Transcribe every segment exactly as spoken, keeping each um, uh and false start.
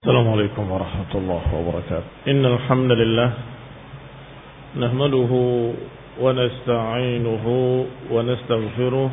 السلام عليكم ورحمة الله وبركاته. إن الحمد لله نحمده ونستعينه ونستغفره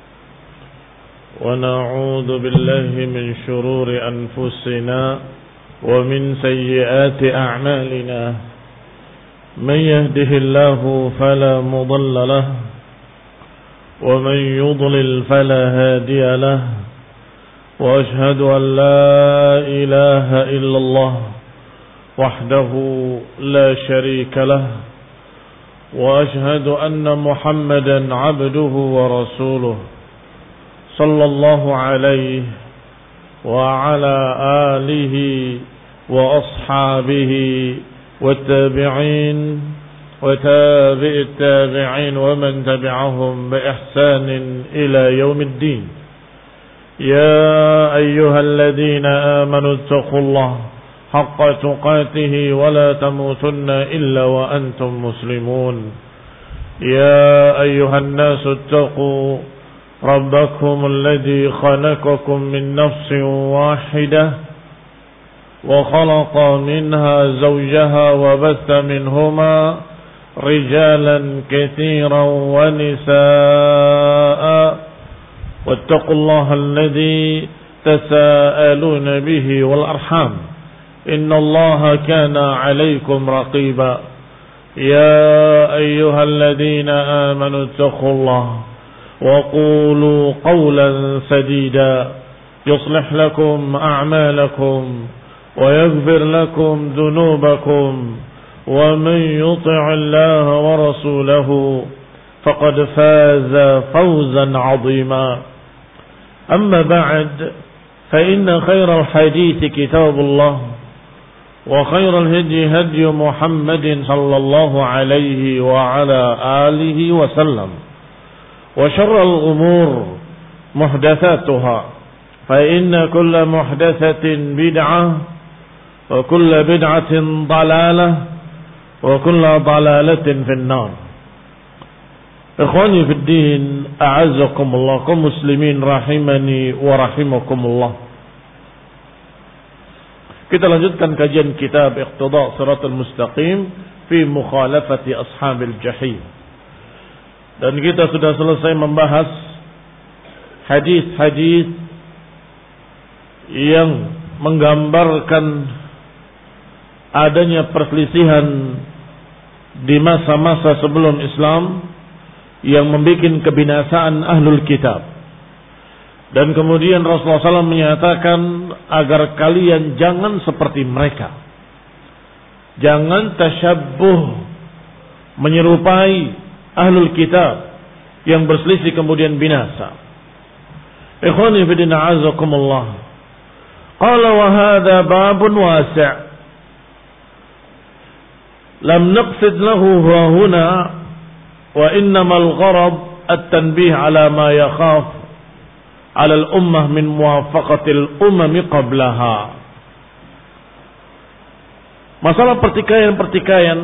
ونعوذ بالله من شرور أنفسنا ومن سيئات أعمالنا. من يهده الله فلا مضل له ومن يضلل فلا هادي له. وأشهد أن لا إله إلا الله وحده لا شريك له. وأشهد أن محمدا عبده ورسوله صلى الله عليه وعلى آله وأصحابه والتابعين وتابع التابعين ومن تبعهم بإحسان إلى يوم الدين. يا أيها الذين آمنوا اتقوا الله حق تقاته ولا تموتن إلا وأنتم مسلمون. يا أيها الناس اتقوا ربكم الذي خلقكم من نفس واحدة وخلق منها زوجها وبث منهما رجالا كثيرا ونساء. واتقوا الله الذي تساءلون به والأرحام إن الله كان عليكم رقيبا. يا أيها الذين آمنوا اتقوا الله وقولوا قولا سديدا يصلح لكم أعمالكم ويغفر لكم ذنوبكم ومن يطع الله ورسوله فقد فاز فوزا عظيما. أما بعد فإن خير الحديث كتاب الله وخير الهدي هدي محمد صلى الله عليه وعلى آله وسلم. وشر الأمور محدثاتها فإن كل محدثة بدعة وكل بدعة ضلالة وكل ضلالة في النار. Ikhwani fid din, a'azzakumullah, kaum muslimin rahimani wa rahimakumullah. Kita lanjutkan kajian kitab Iqtida' Shiratal Mustaqim fi mukhalafati ashabil jahim. Dan kita sudah selesai membahas hadis-hadis yang menggambarkan adanya perselisihan di masa-masa sebelum Islam yang membuat kebinasaan ahlul kitab. Dan kemudian Rasulullah shallallahu alaihi wasallam menyatakan agar kalian jangan seperti mereka, jangan tasyabbuh, menyerupai ahlul kitab yang berselisih kemudian binasa. Ikhwani fi din, a'azakumullah. Qala wa hadha babun wasi', lam naqsid lahu huna wa innamal gharad at-tanbih ala ma yakhaf ala al-ummah min muwafaqatil umami qablaha. Masalah pertikaian-pertikaian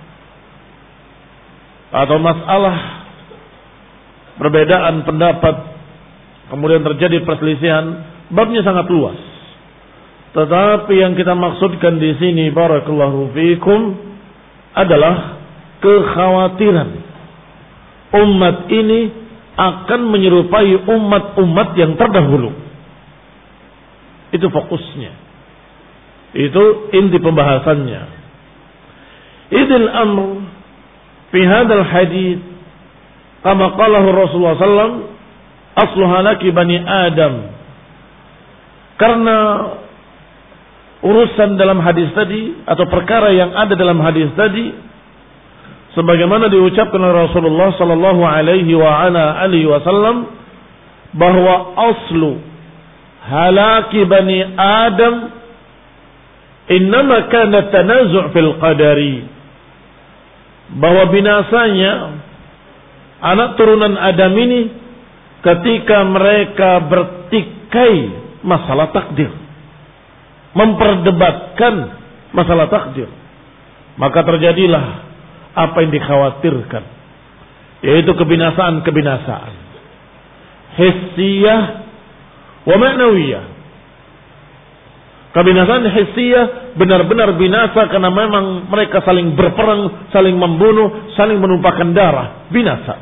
atau masalah perbedaan pendapat kemudian terjadi perselisihan, babnya sangat luas. Tetapi yang kita maksudkan di sini barakallahu fiikum adalah kekhawatiran umat ini akan menyerupai umat-umat yang terdahulu. Itu fokusnya. Itu inti pembahasannya. Idil amr fi hadzal hadits kama qala Rasulullah sallallahu alaihi wasallam asluha laki bani Adam. Karena urusan dalam hadis tadi atau perkara yang ada dalam hadis tadi sebagaimana diucapkan oleh Rasulullah sallallahu alaihi wa ala alihi wasallam bahwa aslu halaki bani Adam innama kana tanazu' fil qadari, bahwa binasanya anak turunan Adam ini ketika mereka bertikai masalah takdir, memperdebatkan masalah takdir, maka terjadilah apa yang dikhawatirkan, yaitu kebinasaan-kebinasaan hissiyah wa ma'nawiyah. Kebinasaan hissiyah benar-benar binasa karena memang mereka saling berperang, saling membunuh, saling menumpahkan darah, binasa.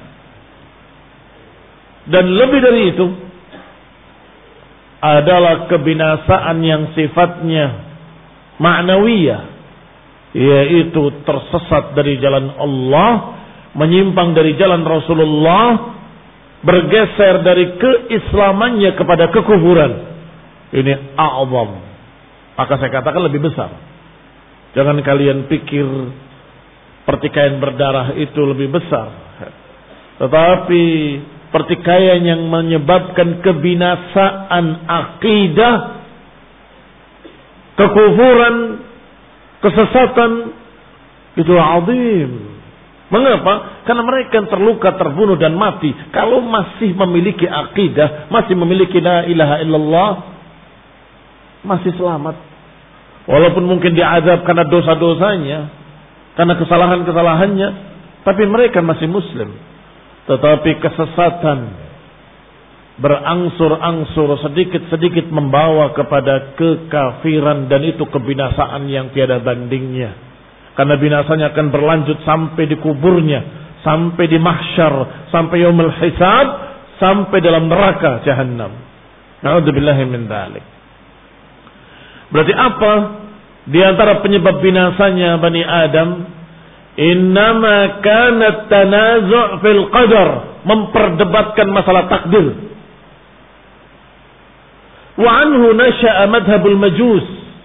Dan lebih dari itu adalah kebinasaan yang sifatnya ma'nawiyah, yaitu tersesat dari jalan Allah, menyimpang dari jalan Rasulullah, bergeser dari keislamannya kepada kekufuran. Ini a'zam. Maka saya katakan lebih besar. Jangan kalian pikir pertikaian berdarah itu lebih besar. Tetapi pertikaian yang menyebabkan kebinasaan akidah, kekufuran, kesesatan, itu azim. Mengapa? Karena mereka yang terluka, terbunuh dan mati, kalau masih memiliki akidah, masih memiliki la ilaha illallah, masih selamat. Walaupun mungkin diazab karena dosa-dosanya, karena kesalahan-kesalahannya, tapi mereka masih muslim. Tetapi kesesatan berangsur-angsur, sedikit-sedikit membawa kepada kekafiran, dan itu kebinasaan yang tiada bandingnya. Karena binasanya akan berlanjut sampai di kuburnya, sampai di mahsyar, sampai yaumul hisab, sampai dalam neraka jahannam. Na'udzubillahi min dzalik. Berarti apa di antara penyebab binasanya Bani Adam? Innama kanat tanazu' fil qadar, memperdebatkan masalah takdir. Wa anhu nasha'a madhabul majus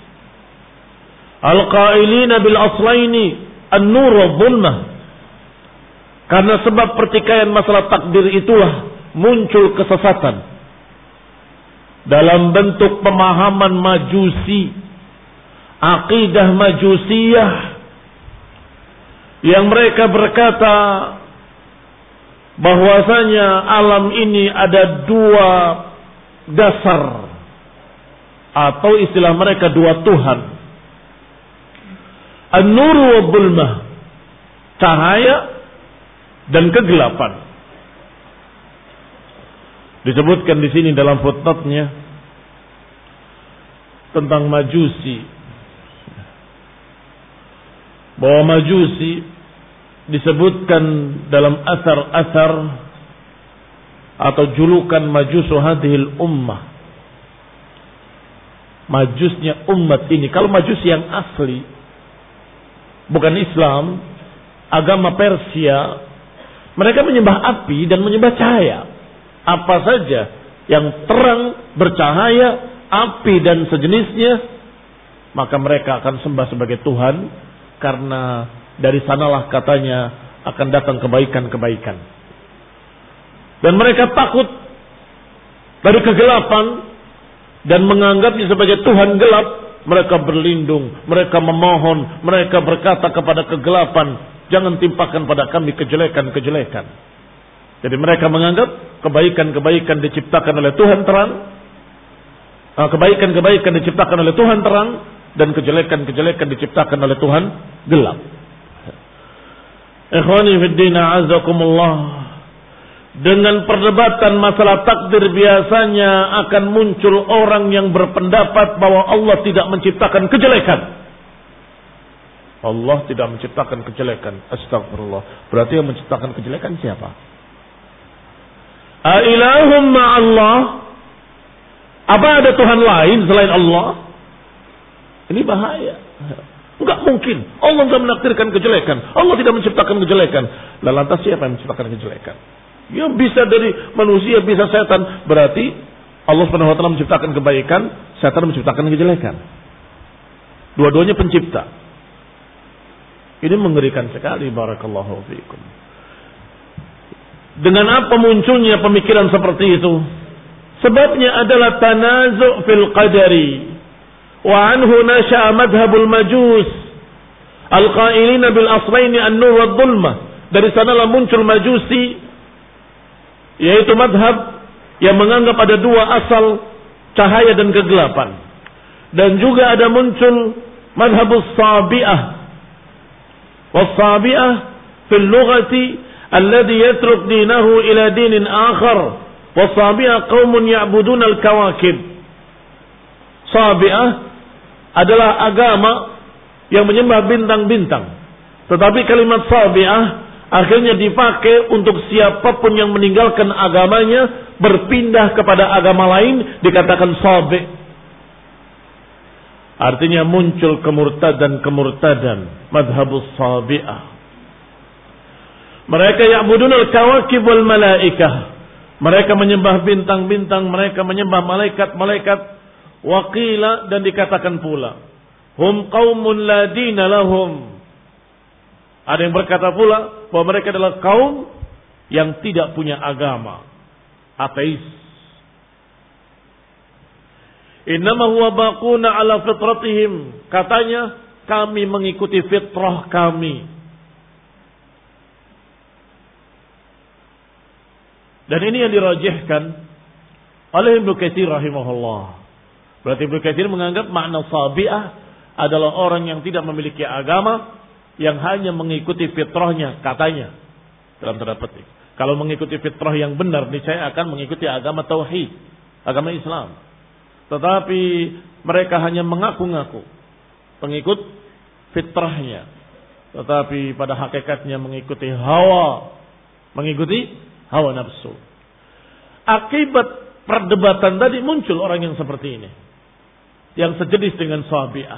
al-qailina bil aslaini an-nur wa dhulmah. Karena sebab pertikaian masalah takdir itulah muncul kesesatan dalam bentuk pemahaman majusi, akidah majusiyah, yang mereka berkata bahwasanya alam ini ada dua dasar, atau istilah mereka dua Tuhan. An-nur wa dhulmah, cahaya dan kegelapan. Disebutkan di sini dalam footnote-nya tentang majusi, bahwa majusi disebutkan dalam asar-asar atau julukan majusu hadhil ummah, majusnya umat ini. Kalau majus yang asli, bukan Islam, agama Persia, mereka menyembah api dan menyembah cahaya. Apa saja yang terang, bercahaya, api dan sejenisnya, maka mereka akan sembah sebagai Tuhan, karena dari sanalah katanya akan datang kebaikan-kebaikan. Dan mereka takut dari kegelapan dan menganggapnya sebagai Tuhan gelap. Mereka berlindung, mereka memohon, mereka berkata kepada kegelapan, jangan timpakan pada kami kejelekan-kejelekan. Jadi mereka menganggap kebaikan-kebaikan diciptakan oleh Tuhan terang, kebaikan-kebaikan diciptakan oleh Tuhan terang, dan kejelekan-kejelekan diciptakan oleh Tuhan gelap. Ikhwani fid din, a'azakumullah. Dengan perdebatan masalah takdir biasanya akan muncul orang yang berpendapat bahwa Allah tidak menciptakan kejelekan. Allah tidak menciptakan kejelekan. Astagfirullah. Berarti yang menciptakan kejelekan siapa? Ailahum ma'allah? Apa ada Tuhan lain selain Allah? Ini bahaya. Enggak mungkin. Allah enggak menakdirkan kejelekan. Allah tidak menciptakan kejelekan. Lalu lantas siapa yang menciptakan kejelekan? Ya bisa dari manusia, bisa setan. Berarti Allah Subhanahu wa taala menciptakan kebaikan, setan menciptakan kejelekan. Dua-duanya pencipta. Ini mengerikan sekali. Barakallahu fiikum. Dengan apa munculnya pemikiran seperti itu? Sebabnya adalah tanazu' fil qadari. Wa anhu nasha'a madhabul majus al-qailina bil aslaini an-nur wa dhulmah. Dari sanalah muncul majusi, yaitu madhab yang menganggap ada dua asal, cahaya dan kegelapan. Dan juga ada muncul madhabus sabi'ah. Was sabi'ah fil lughati alladhi yatruk dinahu ila dinin akhar. Was sabi'ah qaumun ya'budun al-kawakib. Sabi'ah adalah agama yang menyembah bintang-bintang. Tetapi kalimat sabi'ah akhirnya dipakai untuk siapapun yang meninggalkan agamanya, berpindah kepada agama lain, dikatakan sabi'. Artinya muncul kemurtadan-kemurtadan, madhabus sabi'ah. Mereka ya'budunal kawakib wal malaikah. Mereka menyembah bintang-bintang, mereka menyembah malaikat-malaikat. Waqila, dan dikatakan pula, hum qaumun la dina lahum. Ada yang berkata pula bahwa mereka adalah kaum yang tidak punya agama, ateis. Innama huwa baquna ala fitratihim. Katanya, kami mengikuti fitrah kami. Dan ini yang dirajihkan oleh Ibnu Katsir rahimahullah. Berarti Ibnu Katsir menganggap makna sabi'ah adalah orang yang tidak memiliki agama, yang hanya mengikuti fitrahnya, katanya, dalam tanda petik. Kalau mengikuti fitrah yang benar, niscaya akan mengikuti agama tauhid, agama Islam. Tetapi mereka hanya mengaku-ngaku pengikut fitrahnya, tetapi pada hakikatnya mengikuti hawa, mengikuti hawa nafsu. Akibat perdebatan tadi muncul orang yang seperti ini, yang sejenis dengan sabi'ah,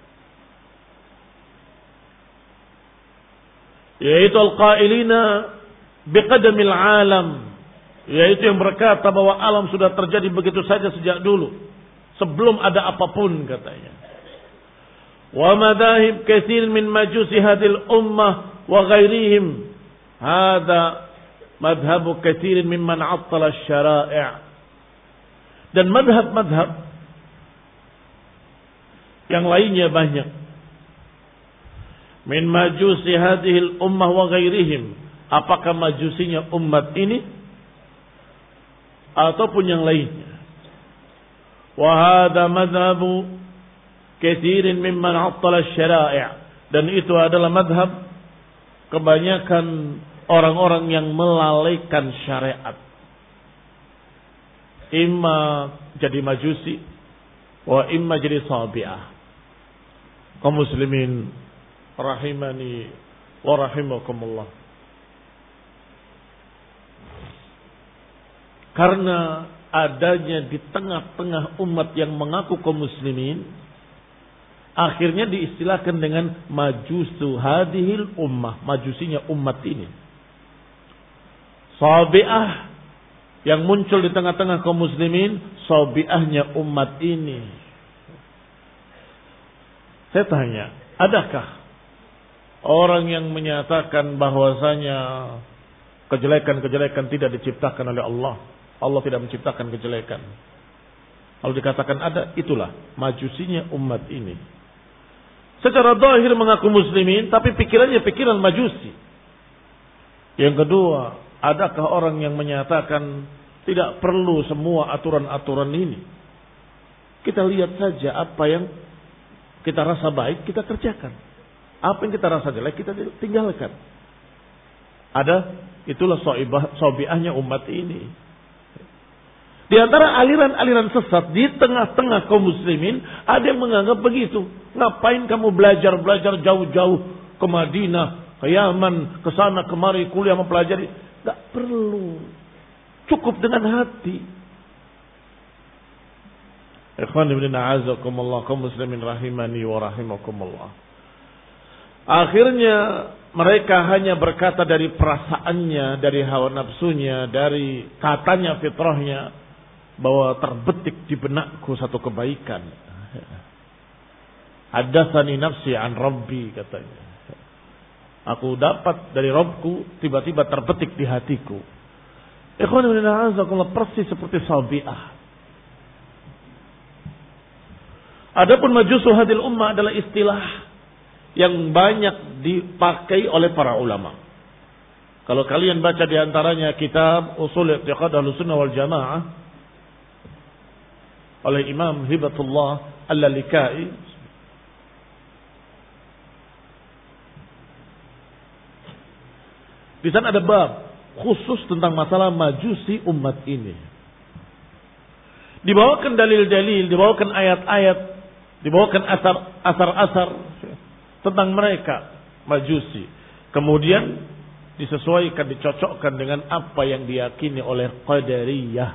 yaitu al-qailina biqadamil alam, yaitu yang berkata bahwa alam sudah terjadi begitu saja sejak dulu, sebelum ada apapun, katanya. Wa madahib katsir min majusi hadil ummah wa ghairihim, hada madhabu katsir mimman 'attala asy-syara'i'. Dan madhab-madhab yang lainnya banyak. Min majusi hadhil ummah wa ghairihim, apakah majusinya umat ini ataupun yang lainnya. Wa hadha madhabu katsirin mimman 'attala asy-syara'i', dan itu adalah madhab kebanyakan orang-orang yang melalaikan syariat. Imma jadi majusi, wa imma jadi sabi'ah. Kaum muslimin rahimani wa rahimakumullah. Karena adanya di tengah-tengah umat yang mengaku kaum muslimin, akhirnya diistilahkan dengan majusu hadhil ummah, majusinya umat ini. Sabi'ah yang muncul di tengah-tengah kaum muslimin, sabi'ahnya umat ini. Saya tanya, adakah orang yang menyatakan bahwasanya kejelekan-kejelekan tidak diciptakan oleh Allah? Allah tidak menciptakan kejelekan. Kalau dikatakan ada, itulah majusinya umat ini. Secara zahir mengaku muslimin, tapi pikirannya pikiran majusi. Yang kedua, adakah orang yang menyatakan tidak perlu semua aturan-aturan ini? Kita lihat saja apa yang kita rasa baik, kita kerjakan. Apa yang kita rasa jelek, kita tinggalkan. Ada, itulah sabi'ahnya umat ini. Di antara aliran-aliran sesat di tengah-tengah kaum muslimin, ada yang menganggap begitu. Ngapain kamu belajar-belajar jauh-jauh ke Madinah, ke Yaman, ke sana kemari kuliah mempelajari? Tidak perlu. Cukup dengan hati. Ikhwan ibn a'azakumullah, kaum muslimin rahimani wa rahimakumullah. Akhirnya mereka hanya berkata dari perasaannya, dari hawa nafsunya, dari katanya fitrahnya, bahwa terbetik di benakku satu kebaikan. Hadatsani nafsi an rabbi, katanya. Aku dapat dari Rabbku, tiba-tiba terbetik di hatiku. Ikhwan ibn a'azakumullah, persis seperti sabi'ah. Adapun majusu hadil ummah adalah istilah yang banyak dipakai oleh para ulama. Kalau kalian baca di antaranya kitab Ushul I'tiqad Ahlussunnah wal Jamaah oleh Imam Hibatullah Al-Lalikai, di sana ada bab khusus tentang masalah majusi umat ini. Dibawakan dalil-dalil, dibawakan ayat-ayat Dibawakan asar, asar-asar tentang mereka Majusi. Kemudian disesuaikan, dicocokkan dengan apa yang diyakini oleh Qadariyah.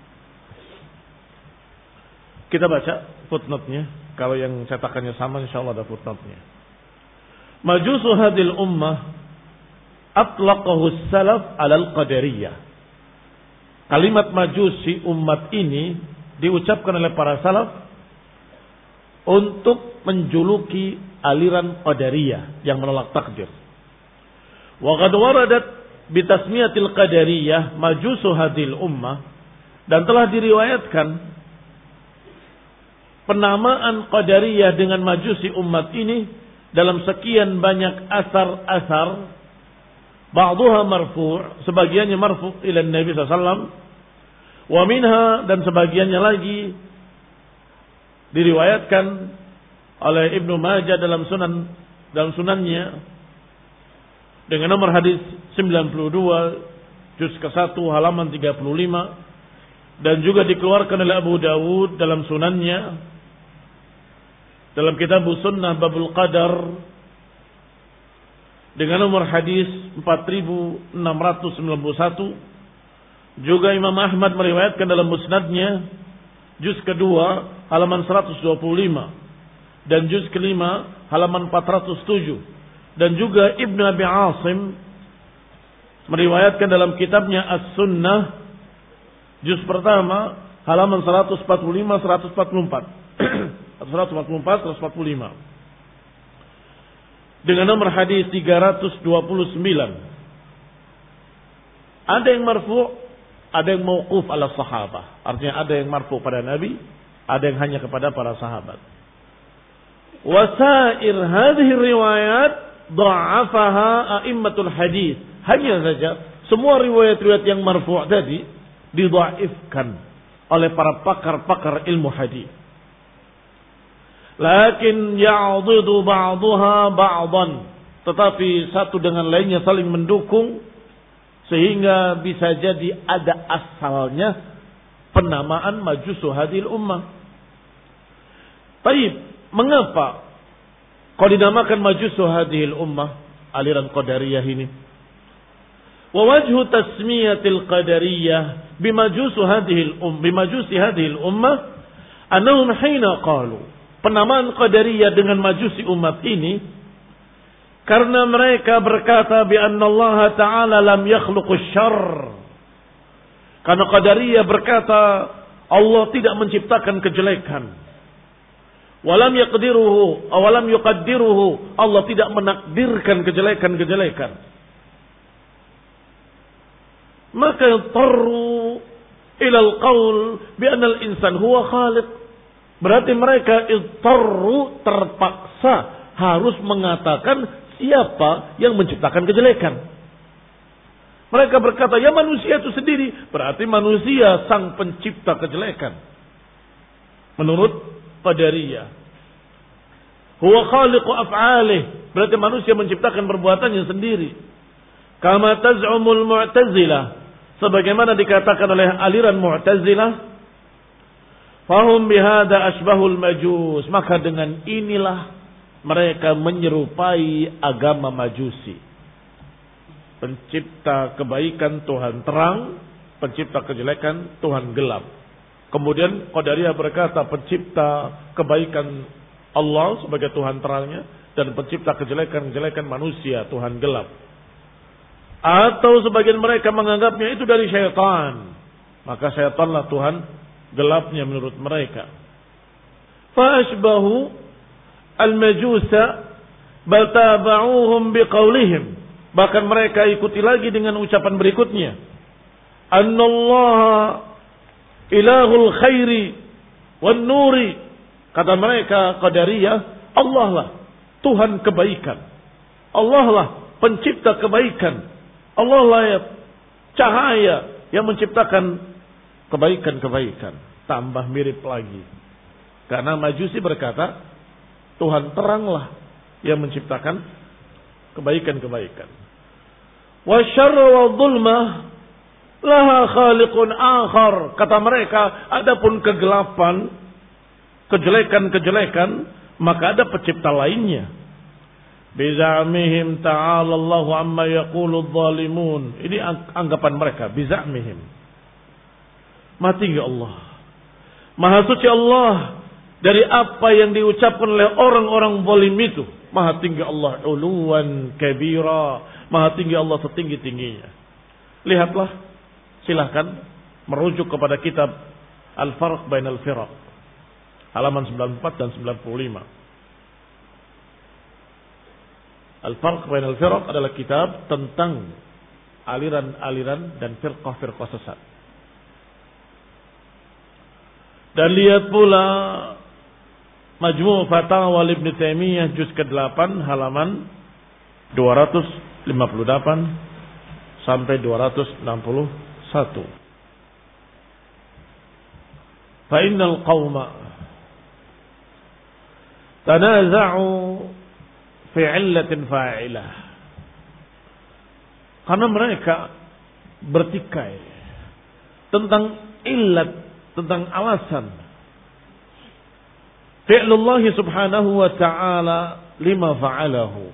Kita baca footnote-nya. Kalau yang cetakannya sama, insyaallah ada footnote-nya. Majusu hadil ummah atlaqahu salaf alal qadariyah. Kalimat majusi umat ini diucapkan oleh para salaf untuk menjuluki aliran qadariyah yang menolak takdir. Wa qad waradat bitasmiyatil qadariyah majusu hadil ummah, dan telah diriwayatkan penamaan qadariyah dengan majusi umat ini dalam sekian banyak asar-asar. Ba'duha marfu', sebagiannya marfu' ila Nabi sallallahu alaihi wasallam, wa minha, dan sebagiannya lagi diriwayatkan oleh Ibnu Majah dalam sunan dalam sunannya dengan nomor hadis sembilan puluh dua juz ke satu halaman tiga puluh lima, dan juga dikeluarkan oleh Abu Dawud dalam sunannya dalam kitab Sunnah Babul Qadar dengan nomor hadis empat ribu enam ratus sembilan puluh satu. Juga Imam Ahmad meriwayatkan dalam musnadnya juz kedua halaman seratus dua puluh lima dan juz kelima halaman empat ratus tujuh, dan juga Ibnu Abi Asim meriwayatkan dalam kitabnya As-Sunnah juz pertama halaman seratus empat puluh lima seratus empat puluh empat seratus empat puluh empat seratus empat puluh lima dengan nomor hadis tiga ratus dua puluh sembilan. Ada yang marfu', ada yang mauquf ala sahabah. Artinya ada yang marfu' pada Nabi, ada yang hanya kepada para sahabat. Wasair hadhihi riwayat dha'afaha a'immatul hadis. Hanya saja semua riwayat-riwayat yang marfu' tadi didhaifkan oleh para pakar-pakar ilmu hadis. Lakin ya'dhidu ba'daha ba'dan, tetapi satu dengan lainnya saling mendukung sehingga bisa jadi ada asalnya penamaan majusu hadil ummah. Baik, mengapa kau dinamakan majusu hadil ummah, aliran qadariyah ini? Wa wajhu tasmiyatil qadariyah bimajusu hadil um bimajusi hadil ummah annahum hina qalu, penamaan qadariyah dengan majusi umat ini karena mereka berkata bi anna Allah Ta'ala lam yakhluqus syarr. Karena qadariyah berkata Allah tidak menciptakan kejelekan. Walam yaqdiruhu, awalam yuqaddiruhu, Allah tidak menakdirkan kejelekan-kejelekan. Maka tarru ila al-qaul bi anna al-insan huwa khaliq. Berarti mereka idtarru, terpaksa harus mengatakan siapa yang menciptakan kejelekan. Mereka berkata, ya manusia itu sendiri. Berarti manusia sang pencipta kejelekan. Menurut Qadariyah. Huwa khaliqu af'alih. Berarti manusia menciptakan perbuatannya sendiri. Kama taz'umul Mu'tazilah. Sebagaimana dikatakan oleh aliran Mu'tazilah. Fahum bihada asbahul majus. Maka dengan inilah mereka menyerupai agama majusi. Pencipta kebaikan Tuhan terang, pencipta kejelekan Tuhan gelap. Kemudian Qadariyah berkata pencipta kebaikan Allah sebagai Tuhan terangnya, dan pencipta kejelekan-kejelekan manusia Tuhan gelap. Atau sebagian mereka menganggapnya itu dari syaitan, maka syaitanlah Tuhan gelapnya menurut mereka. Fa'ashbahu al-majusa bal taba'uhum biqaulihim. Bahkan mereka ikuti lagi dengan ucapan berikutnya. Annallaha ilahul khairi wan nuri. Kata mereka Qadariyah, Allah lah Tuhan kebaikan. Allah lah pencipta kebaikan. Allah lah ya cahaya yang menciptakan kebaikan-kebaikan. Tambah mirip lagi. Karena Majusi berkata, Tuhan teranglah yang menciptakan kebaikan-kebaikan. Wa syarra wa dhulma laha khaliqun akhar. Kata mereka, adapun kegelapan kejelekan-kejelekan, maka ada pencipta lainnya. Bizamihim ta'ala Allahu amma yaqulu adh-dhalimun. Ini anggapan mereka, bizamihim. Maha tinggi Allah, maha suci Allah dari apa yang diucapkan oleh orang-orang zalim itu. Maha tinggi Allah uluwan kabira, maha tinggi Allah setinggi-tingginya. Lihatlah, silahkan merujuk kepada kitab Al-Farq Bainal Firaq, halaman sembilan puluh empat dan sembilan puluh lima. Al-Farq Bainal Firaq adalah kitab tentang aliran-aliran dan firqah-firqah sesat. Dan lihat pula Majmu' Fatawa Ibnu Taimiyah juz kedelapan halaman dua ratus lima puluh delapan sampai dua ratus enam puluh satu. Fa innal qauma tanaza'u fi 'illatin fa'ilah. Karena mereka bertikai tentang illat, tentang alasan fi'lullah subhanahu wa ta'ala lima fa'alahu.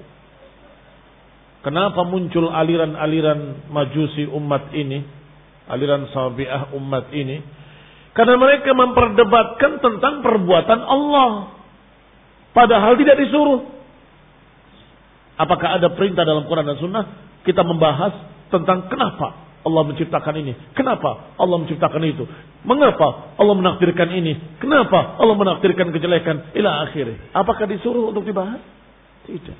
Kenapa muncul aliran-aliran majusi umat ini, aliran sabi'ah umat ini? Karena mereka memperdebatkan tentang perbuatan Allah, padahal tidak disuruh. Apakah ada perintah dalam Quran dan Sunnah kita membahas tentang kenapa Allah menciptakan ini, kenapa Allah menciptakan itu, mengapa Allah menakdirkan ini, kenapa Allah menakdirkan kejelekan, ila akhirnya. Apakah disuruh untuk dibahas? Tidak.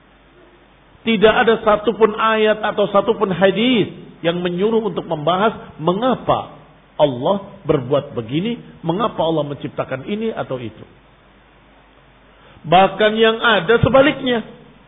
Tidak ada satupun ayat atau satupun hadis yang menyuruh untuk membahas mengapa Allah berbuat begini, mengapa Allah menciptakan ini atau itu. Bahkan yang ada sebaliknya.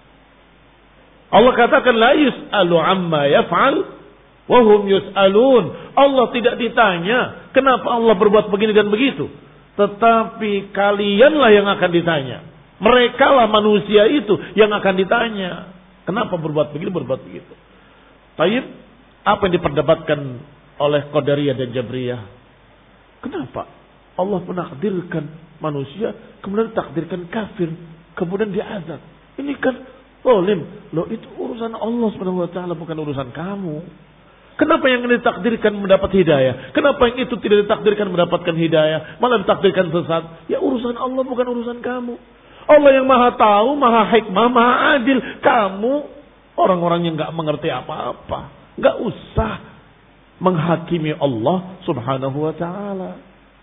Allah katakan la yus'alu amma yaf'al wa hum yus'alun. Allah tidak ditanya kenapa Allah berbuat begini dan begitu, tetapi kalianlah yang akan ditanya. Merekalah manusia itu yang akan ditanya kenapa berbuat begini, berbuat begitu. Taib, apa yang diperdebatkan oleh Qadariyah dan Jabriyah? Kenapa Allah menakdirkan manusia, kemudian takdirkan kafir, kemudian diazab? Ini kan zalim. Loh, itu urusan Allah Subhanahu wa taala, bukan urusan kamu. Kenapa yang ini ditakdirkan mendapat hidayah? Kenapa yang itu tidak ditakdirkan mendapatkan hidayah, malah ditakdirkan sesat? Ya urusan Allah, bukan urusan kamu. Allah yang maha tahu, maha hikmah, maha adil. Kamu orang-orang yang gak mengerti apa-apa, gak usah menghakimi Allah Subhanahu wa taala.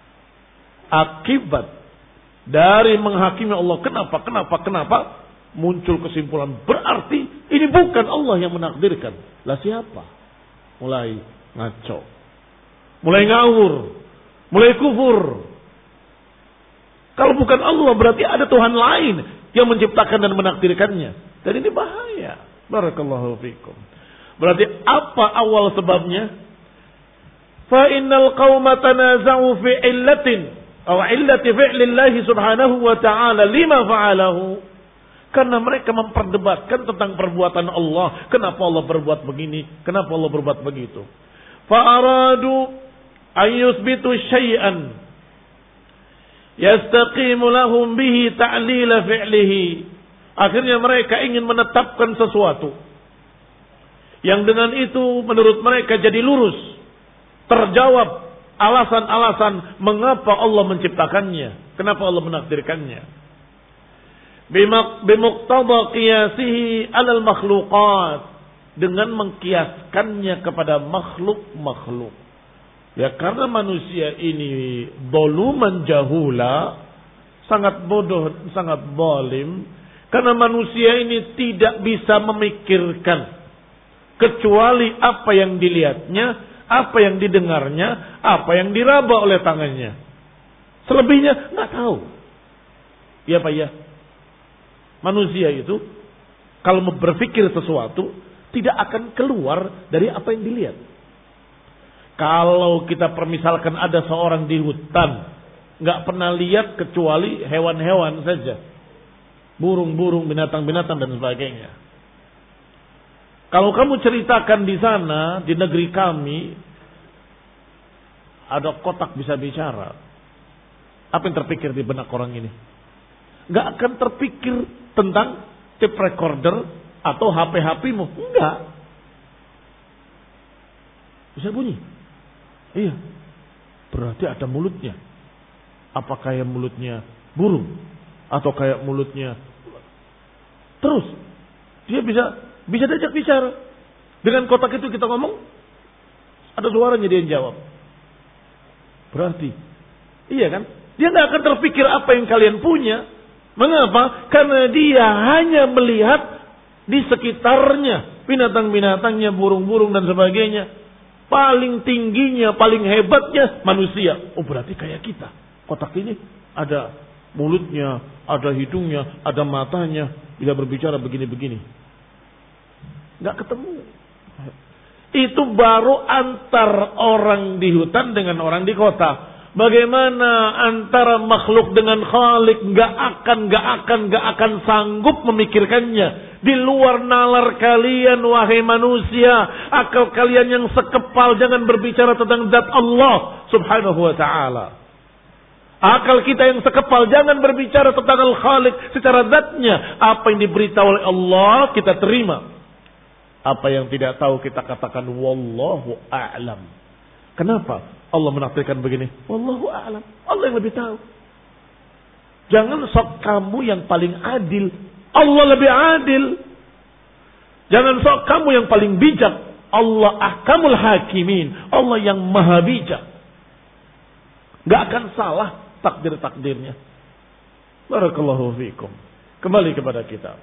Akibat dari menghakimi Allah, kenapa, kenapa, kenapa, muncul kesimpulan berarti ini bukan Allah yang menakdirkan. Lah siapa? Mulai ngaco, mulai ngawur, mulai kufur. Kalau bukan Allah berarti ada Tuhan lain yang menciptakan dan menakdirkannya. Dan ini bahaya. Barakallahu fikum. Berarti apa awal sebabnya? Fa innal qauma tanaza'u fi illatin aw illati fi'lillahi subhanahu wa ta'ala lima fa'alahu. Karena mereka memperdebatkan tentang perbuatan Allah. Kenapa Allah berbuat begini? Kenapa Allah berbuat begitu? Fa'aradu ayyusbitu syai'an yastaqimu lahum bihi ta'lila fi'lihi. Akhirnya mereka ingin menetapkan sesuatu yang dengan itu menurut mereka jadi lurus, terjawab alasan-alasan mengapa Allah menciptakannya, kenapa Allah menakdirkannya. Bimuqtada qiyasihi 'alal makhluqat, dengan mengkiaskannya kepada makhluk-makhluk. Ya karena manusia ini doluman jahula, sangat bodoh, sangat zalim. Karena manusia ini tidak bisa memikirkan kecuali apa yang dilihatnya, apa yang didengarnya, apa yang diraba oleh tangannya. Selebihnya nggak tahu. Ya Pak ya. Manusia itu kalau berpikir sesuatu tidak akan keluar dari apa yang dilihat. Kalau kita permisalkan ada seorang di hutan, nggak pernah lihat kecuali hewan-hewan saja, burung-burung, binatang-binatang dan sebagainya. Kalau kamu ceritakan di sana, di negeri kami, ada kotak bisa bicara, Apa yang terpikir di benak orang ini? Gak akan terpikir tentang tape recorder atau H P H P-mu. Enggak. Bisa bunyi. Iya. Berarti ada mulutnya. Apa kayak mulutnya burung? Atau kayak mulutnya. Terus. Dia bisa bisa diajak bicara. Dengan kotak itu kita ngomong. Ada suaranya dia yang jawab. Berarti. Iya kan? Dia nggak akan terpikir apa yang kalian punya. Mengapa? Karena dia hanya melihat di sekitarnya. Binatang-binatangnya, burung-burung dan sebagainya. Paling tingginya, paling hebatnya manusia. Oh berarti kayak kita. Kotak ini ada mulutnya, ada hidungnya, ada matanya. Bisa berbicara begini-begini. Nggak ketemu. Itu baru antar orang di hutan dengan orang di kota. Bagaimana antara makhluk dengan Khalik? Nggak akan, nggak akan, nggak akan sanggup memikirkannya. Di luar nalar kalian, wahai manusia. Akal kalian yang sekepal, jangan berbicara tentang zat Allah subhanahu wa ta'ala. Akal kita yang sekepal, jangan berbicara tentang Al-Khalik secara zatnya. Apa yang diberitahu oleh Allah, kita terima. Apa yang tidak tahu, kita katakan wallahu a'lam. Kenapa Allah menafsirkan begini? Wallahu a'lam. Allah yang lebih tahu. Jangan sok kamu yang paling adil. Allah lebih adil. Jangan sok kamu yang paling bijak. Allah ahkamul hakimin. Allah yang maha bijak. Gak akan salah takdir-takdirnya. Barakallahu fiikum. Kembali kepada kita.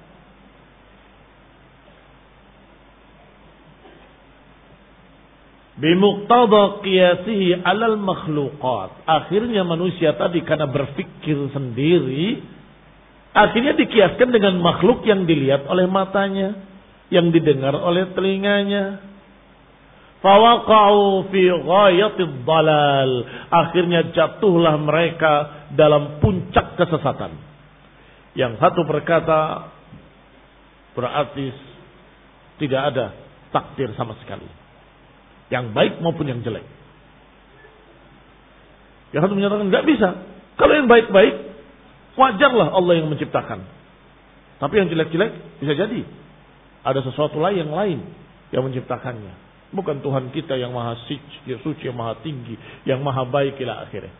Bimuqtada qiyasihi alal makhluqat. Akhirnya manusia tadi karena berpikir sendiri, akhirnya dikiaskan dengan makhluk yang dilihat oleh matanya, yang didengar oleh telinganya. Fawaqa'u fi ghayatid dalal. Akhirnya jatuhlah mereka dalam puncak kesesatan. Yang satu berkata berarti tidak ada takdir sama sekali. Yang baik maupun yang jelek. Yang satu menyatakan nggak bisa. Kalau yang baik-baik, wajarlah Allah yang menciptakan. Tapi yang jelek-jelek bisa jadi ada sesuatu lain yang lain yang menciptakannya. Bukan Tuhan kita yang maha suci, yang suci, yang maha tinggi, yang maha baik ila akhirnya.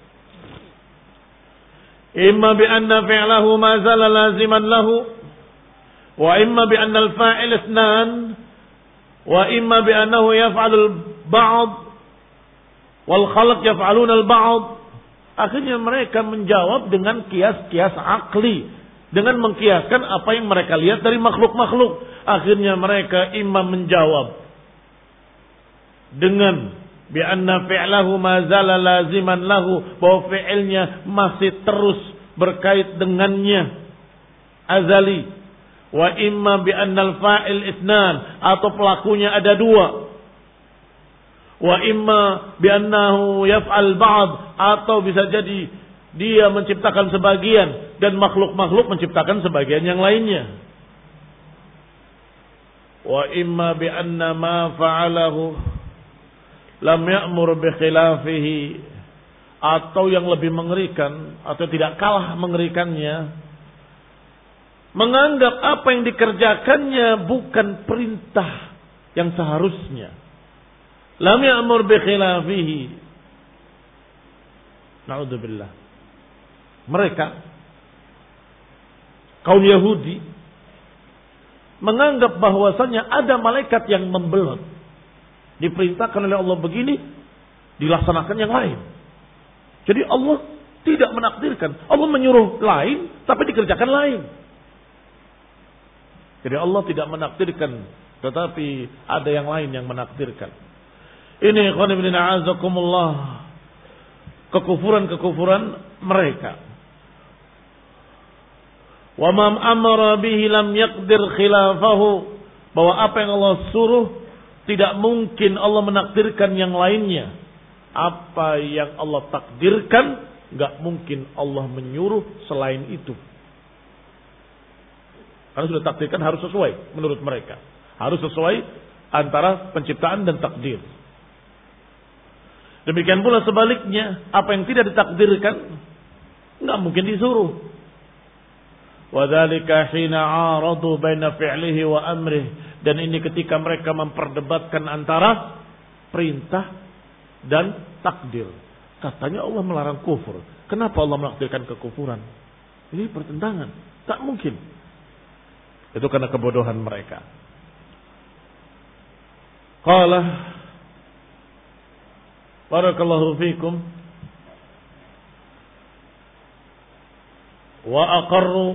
Imma bi anna fi'lahu ma zala laziman lahu, wa imma bi anna al-fa'il ithnan, wa imma bi annahu yaf'alul ba'd wal khalq yaf'aluna al-ba'd. Akhirnya mereka menjawab dengan kias-kias akli, dengan mengkiaskan apa yang mereka lihat dari makhluk-makhluk. Akhirnya mereka imam menjawab dengan bi anna fi'lahu ma zala laziman lahu, bahwa fi'ilnya masih terus berkait dengannya, azali. Wa imma bi annal fa'il itsnan, atau pelakunya ada dua. Wa imma bi annahu yaf'al ba'd, atau bisa jadi dia menciptakan sebagian dan makhluk-makhluk menciptakan sebagian yang lainnya. Wa imma bi anna ma fa'alahu lam ya'mur bi khilafihi, atau yang lebih mengerikan atau tidak kalah mengerikannya, menganggap apa yang dikerjakannya bukan perintah yang seharusnya. Lam ya'mur bi khilafihi. Na'udzubillah. Mereka, kaum Yahudi, menganggap bahwasanya ada malaikat yang membelot. Diperintahkan oleh Allah begini, dilaksanakan yang lain. Jadi Allah tidak menakdirkan. Allah menyuruh lain, tapi dikerjakan lain. Jadi Allah tidak menakdirkan, tetapi ada yang lain yang menakdirkan. Ini ikhwan ibn a'azakumullah, kekufuran-kekufuran mereka. Wa man amara bihi lam yaqdir khilafahu, bahwa apa yang Allah suruh tidak mungkin Allah menakdirkan yang lainnya. Apa yang Allah takdirkan enggak mungkin Allah menyuruh selain itu. Karena sudah takdirkan harus sesuai menurut mereka. Harus sesuai antara penciptaan dan takdir. Demikian pula sebaliknya, apa yang tidak ditakdirkan Enggak mungkin disuruh. Wa dzalika hina 'aradu baina fi'lihi wa amrihi. Dan ini ketika mereka memperdebatkan antara perintah dan takdir. Katanya Allah melarang kufur. Kenapa Allah menakdirkan kekufuran? Ini pertentangan. Tak mungkin. Itu karena kebodohan mereka. Qala barakallahu fikum wa aqarru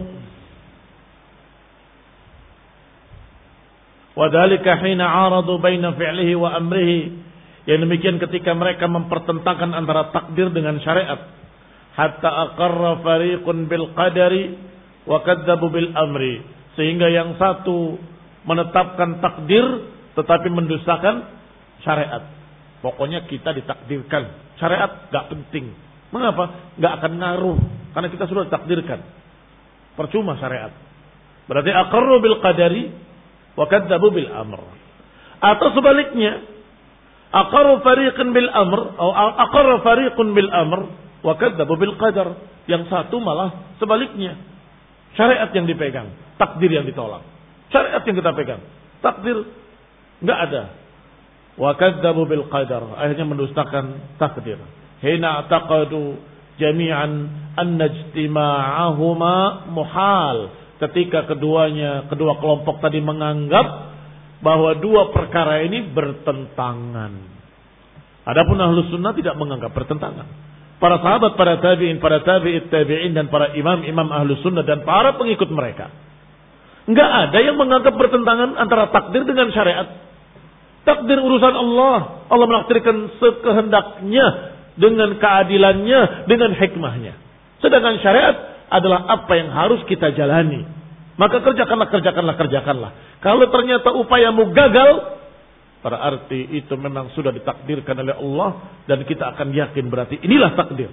wa dzalika hina 'aradu baina fi'lihi wa amrihi. Yang demikian ketika mereka mempertentangkan antara takdir dengan syariat. Hatta aqarra fariqun bil qadari wa kadzabu bil amri. Sehingga yang satu menetapkan takdir tetapi mendustakan syariat. Pokoknya kita ditakdirkan. Syariat gak penting. Mengapa? Gak akan ngaruh. Karena kita sudah ditakdirkan. Percuma syariat. Berarti aqarru bil qadari wa kadzabu bil amr. Atau sebaliknya, aqarru fariqun bil amr atau aqarra fariqun bil amr wa kadzabu bil qadar. Yang satu malah sebaliknya. Syariat yang dipegang, takdir yang ditolak. Syariat yang kita pegang, takdir enggak ada. Wa kadzabu bil qadar, akhirnya mendustakan takdir. Hina taqadu jami'an anna ijtima'ahuma muhal. Ketika keduanya, kedua kelompok tadi menganggap bahwa dua perkara ini bertentangan. Adapun Ahlus Sunnah tidak menganggap bertentangan. Para sahabat, para tabi'in, para tabi'it tabi'in dan para imam-imam Ahlus Sunnah dan para pengikut mereka. Enggak ada yang menganggap bertentangan antara takdir dengan syariat. Takdir urusan Allah. Allah menakdirkan sekehendaknya dengan keadilannya, dengan hikmahnya. Sedangkan syariat adalah apa yang harus kita jalani. Maka kerjakanlah, kerjakanlah, kerjakanlah. Kalau ternyata upayamu gagal, berarti itu memang sudah ditakdirkan oleh Allah dan kita akan yakin berarti inilah takdir.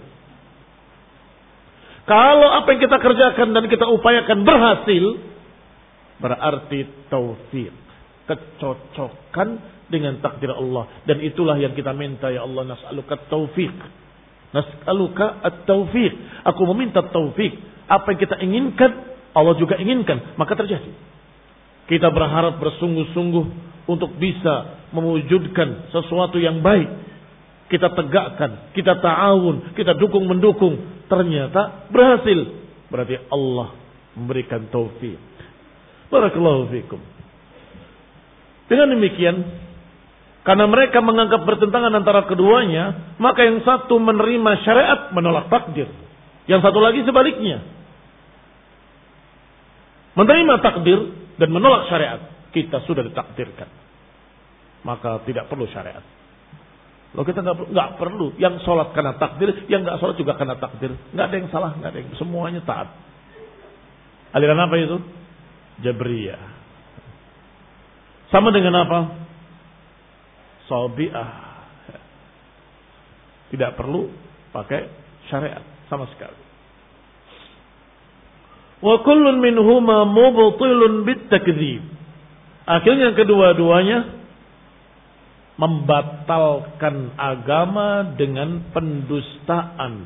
Kalau apa yang kita kerjakan dan kita upayakan berhasil, berarti taufik, kecocokan dengan takdir Allah. Dan itulah yang kita minta, ya Allah, nas'aluka taufik. Nas'aluka at-taufik. Aku meminta taufik. Apa yang kita inginkan, Allah juga inginkan, maka terjadi. Kita berharap bersungguh-sungguh untuk bisa mewujudkan sesuatu yang baik. Kita tegakkan, kita ta'awun, kita dukung-mendukung. Ternyata berhasil. Berarti Allah memberikan taufik. Barakallahu fikum. Dengan demikian, karena mereka menganggap bertentangan antara keduanya, maka yang satu menerima syariat, menolak takdir. Yang satu lagi sebaliknya. Menerima takdir dan menolak syariat. Kita sudah ditakdirkan. Maka tidak perlu syariat. Loh, kita nggak nggak perlu. Yang sholat karena takdir, yang nggak sholat juga karena takdir. Nggak ada yang salah, nggak ada yang, semuanya taat. Aliran apa itu? Jabriyah. Sama dengan apa? Sabi'ah. Tidak perlu pakai syariat sama sekali. Wa kullun minhuma mubtilun bitakdzib. Akhirnya kedua-duanya membatalkan agama dengan pendustaan.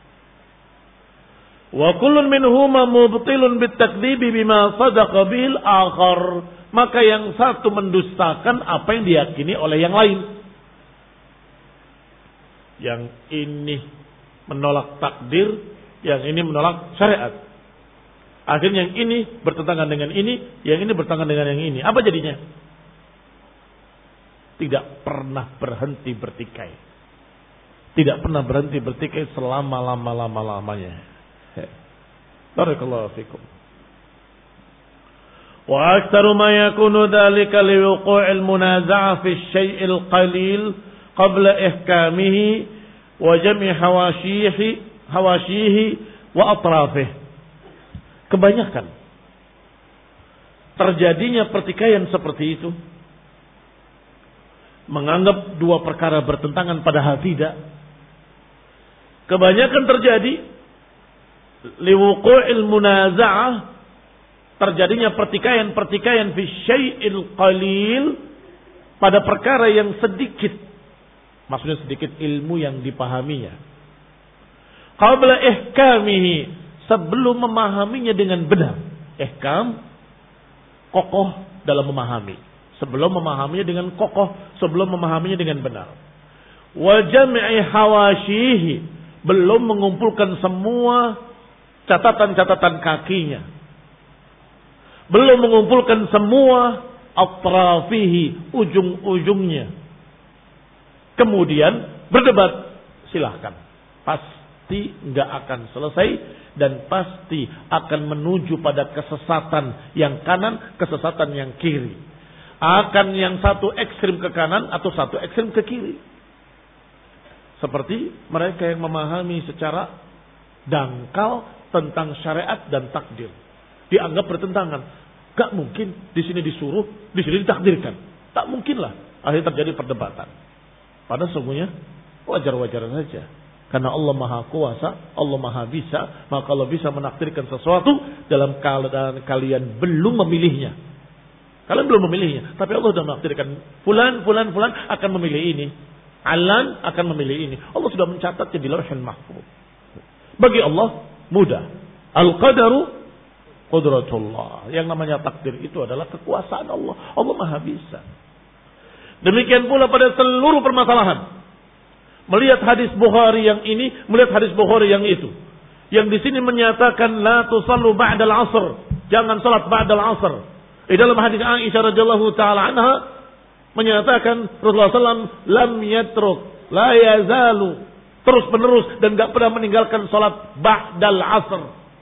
Wa kullun minhuma mubtilun bitakdzib bima sadaqa bil akhar. Maka yang satu mendustakan apa yang diyakini oleh yang lain. Yang ini menolak takdir, yang ini menolak syariat. Akhirnya yang ini bertentangan dengan ini, yang ini bertentangan dengan yang ini. Apa jadinya? Tidak pernah berhenti bertikai. Tidak pernah berhenti bertikai selama lama-lama-lamanya. Barakallahu fikum. Wa aktsaru ma yakunu dzalika liwuqu'il munaza'ah fi asy-syai'il qalil qabla ihkamihi wa jam'i hawashihi hawashihi wa atrafihi. Kebanyakan terjadinya pertikaian seperti itu, menganggap dua perkara bertentangan padahal tidak. Kebanyakan terjadi liwuqu'il munaza'ah, terjadinya pertikaian-pertikaian fi syai'il qalil, pada perkara yang sedikit. Maksudnya sedikit ilmu yang dipahaminya. qabla ihkamihi, sebelum memahaminya dengan benar. Ihkam, kokoh dalam memahami. Sebelum memahaminya dengan kokoh, sebelum memahaminya dengan benar. Wa jam'i hawashihi, belum mengumpulkan semua catatan-catatan kakinya. Belum mengumpulkan semua atrafihi, ujung-ujungnya. Kemudian berdebat, silahkan. Pasti nggak akan selesai dan pasti akan menuju pada kesesatan yang kanan, kesesatan yang kiri. Akan yang satu ekstrim ke kanan atau satu ekstrim ke kiri. Seperti mereka yang memahami secara dangkal tentang syariat dan takdir. Dianggap bertentangan. Gak mungkin di sini disuruh, di sini ditakdirkan. Tak mungkinlah. Akhirnya terjadi perdebatan. Padahal sesungguhnya wajar-wajar saja. Karena Allah Maha Kuasa, Allah Maha Bisa. Maka Allah bisa menakdirkan sesuatu dalam keadaan kalian belum memilihnya. Kalian belum memilihnya. Tapi Allah sudah menakdirkan. Fulan, fulan, fulan akan memilih ini. Alan akan memilih ini. Allah sudah mencatatnya di Lauhul Mahfuz. Bagi Allah mudah. Al-qadaru qudratullah. Yang namanya takdir itu adalah kekuasaan Allah. Allah Maha Bisa. Demikian pula pada seluruh permasalahan. Melihat hadis Bukhari yang ini, melihat hadis Bukhari yang itu. Yang di sini menyatakan la tusallu ba'dal asr. Jangan salat ba'dal asr. Di dalam hadis Aisyah radhiyallahu taala anha menyatakan Rasulullah sallallahu alaihi wasallam lam yatruk, la yazalu, terus menerus dan enggak pernah meninggalkan salat ba'dal asr.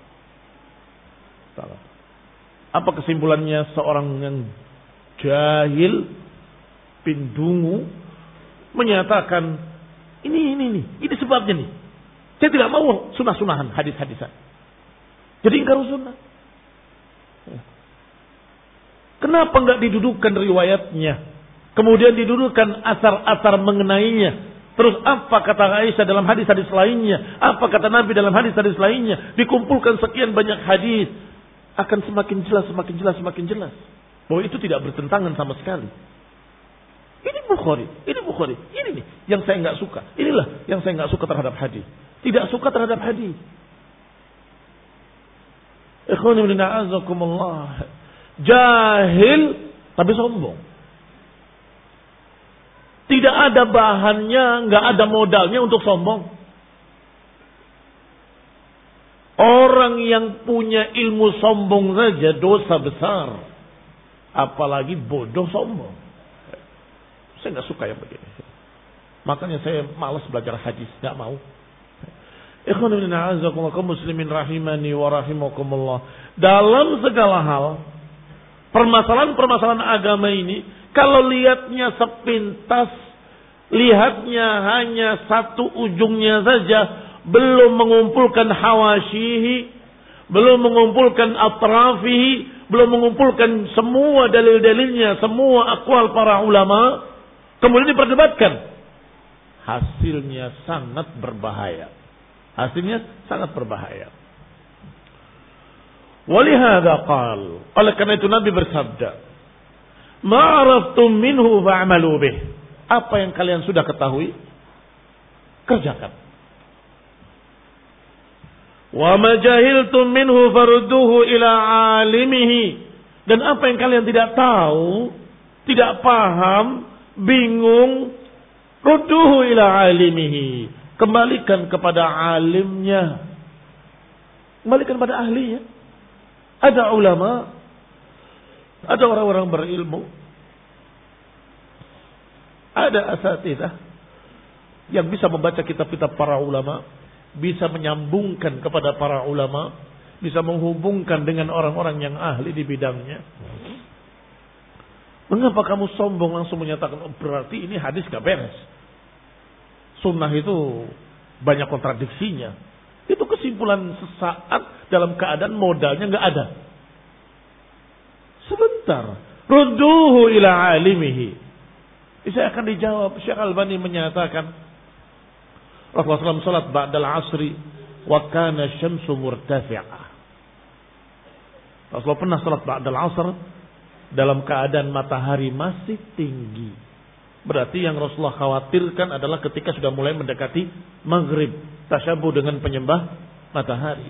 Apa kesimpulannya seorang yang jahil, pindungu, menyatakan ini, ini, ini, ini sebabnya nih. Saya tidak mau sunah-sunahan, hadis-hadisan. Jadi ingkar sunnah. Kenapa enggak didudukkan riwayatnya? Kemudian didudukkan asar-asar mengenainya. Terus apa kata Aisyah dalam hadis-hadis lainnya? Apa kata Nabi dalam hadis-hadis lainnya? Dikumpulkan sekian banyak hadis. Akan semakin jelas, semakin jelas, semakin jelas. Bahwa itu tidak bertentangan sama sekali. Ini Bukhari, ini Bukhari, ini nih yang saya nggak suka. Inilah yang saya nggak suka terhadap hadis. Tidak suka terhadap hadis. Ikhwani fillah, a'azakumullah. Jahil tapi sombong. Tidak ada bahannya, nggak ada modalnya untuk sombong. Orang yang punya ilmu sombong saja dosa besar. Apalagi bodoh sombong. Saya nggak suka yang begini. Makanya saya malas belajar hadis, nggak mau. Ikhwan fillah, a'azakumullah, kaum muslimin rahimani wa rahimakumullah. Dalam segala hal, permasalahan-permasalahan agama ini, kalau lihatnya sepintas, lihatnya hanya satu ujungnya saja, belum mengumpulkan hawasyihi, belum mengumpulkan atrafihi, belum mengumpulkan semua dalil-dalilnya, semua aqwal para ulama, kemudian diperdebatkan, hasilnya sangat berbahaya. Hasilnya sangat berbahaya. Walihada qal, oleh karena itu Nabi bersabda, ma'araftum minhu fa'amalu bih. Apa yang kalian sudah ketahui, kerjakan. Wa ma jahiltum minhu farudduhu ila alimihi. Dan apa yang kalian tidak tahu, tidak paham, bingung, rudduhu ila alimihi. Kembalikan kepada alimnya. Kembalikan pada ahlinya. Ada ulama, ada orang-orang berilmu, ada asatidzah yang bisa membaca kitab-kitab para ulama, bisa menyambungkan kepada para ulama, bisa menghubungkan dengan orang-orang yang ahli di bidangnya. Mengapa kamu sombong langsung menyatakan, oh, berarti ini hadis gak beres? Sunnah itu banyak kontradiksinya. Itu kesimpulan sesaat dalam keadaan modalnya gak ada. Sebentar. Rudduhu ila alimihi. Saya akan dijawab. Syekh Albani menyatakan, Rasulullah shallallahu alaihi wasallam salat ba'dal asri wa kana syamsu murtafi'ah. Rasulullah pernah salat ba'dal asr dalam keadaan matahari masih tinggi. Berarti yang Rasulullah khawatirkan adalah ketika sudah mulai mendekati maghrib. tasyabuh dengan penyembah matahari.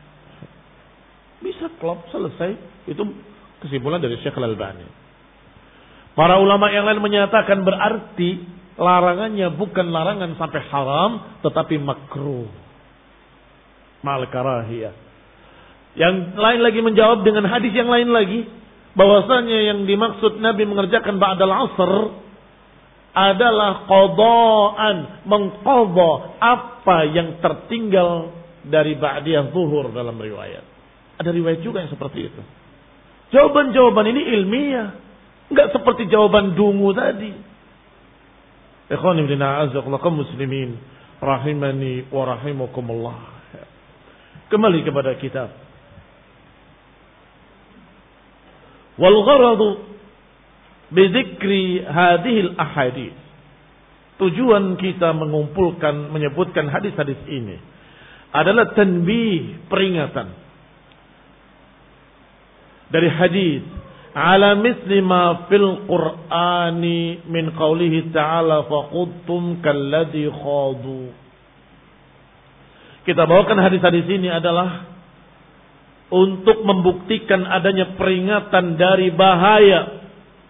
Bisa klop, selesai. Itu kesimpulan dari Syekh Al-Albani. Para ulama yang lain menyatakan berarti larangannya bukan larangan sampai haram, tetapi makruh. Mal karahiyah. Yang lain lagi menjawab dengan hadis yang lain lagi, bahwasanya yang dimaksud Nabi mengerjakan ba'dal asr adalah qadaan, mengqadha apa yang tertinggal dari ba'diyah zuhur dalam riwayat. Ada riwayat juga yang seperti itu. Jawaban-jawaban ini ilmiah, enggak seperti jawaban dungu tadi. Ikhwan ibn a'azakullah kaum muslimin rahimani wa rahimakumullah. Kembali kepada kitab. Wal gharadu bidzikri hadhil ahadits. Tujuan kita mengumpulkan menyebutkan hadis-hadis ini adalah tanbih, peringatan dari hadis ala misli ma fil Qur'ani min qawlihi ta'ala faqudtum kalladhi khadu. Kita bawakan hadis-hadis ini adalah untuk membuktikan adanya peringatan dari bahaya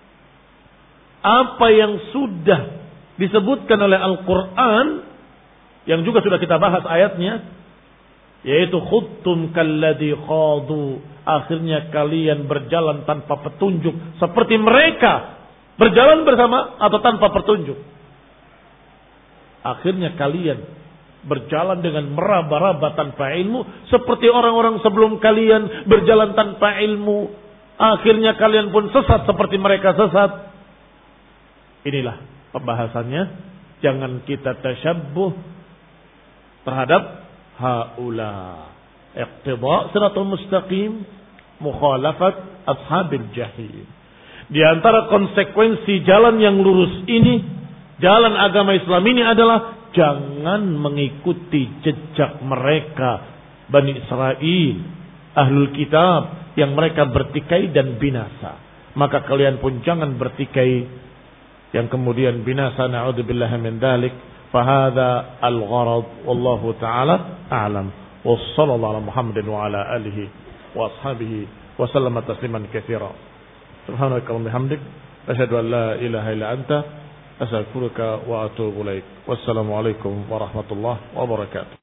apa yang sudah disebutkan oleh Al-Quran, yang juga sudah kita bahas ayatnya, yaitu khuttum kalladhi khadu. Akhirnya kalian berjalan tanpa petunjuk seperti mereka berjalan bersama atau tanpa petunjuk. Akhirnya kalian berjalan dengan meraba-raba tanpa ilmu seperti orang-orang sebelum kalian berjalan tanpa ilmu. Akhirnya kalian pun sesat seperti mereka sesat. Inilah pembahasannya. Jangan kita tasyabbuh terhadap haula. Iqtida' siratal mustaqim, mukhalafat ashabil jahim. Di antara konsekuensi jalan yang lurus ini, jalan agama Islam ini adalah jangan mengikuti jejak mereka, Bani Israel, Ahlul Kitab, yang mereka bertikai dan binasa. Maka kalian pun jangan bertikai yang kemudian binasa. Na'udzubillahi min dzalik. Fahadha al-gharad wallahu ta'ala a'lam. Wassallallahu ala Muhammadin wa ala alihi wa ashabihi wa sallama tasliman katsira. Subhanaka wa bihamdik asyhadu an la ilaha illa anta astaghfiruka wa atubu ilaik. Wassalamu alaikum warahmatullahi wabarakatuh.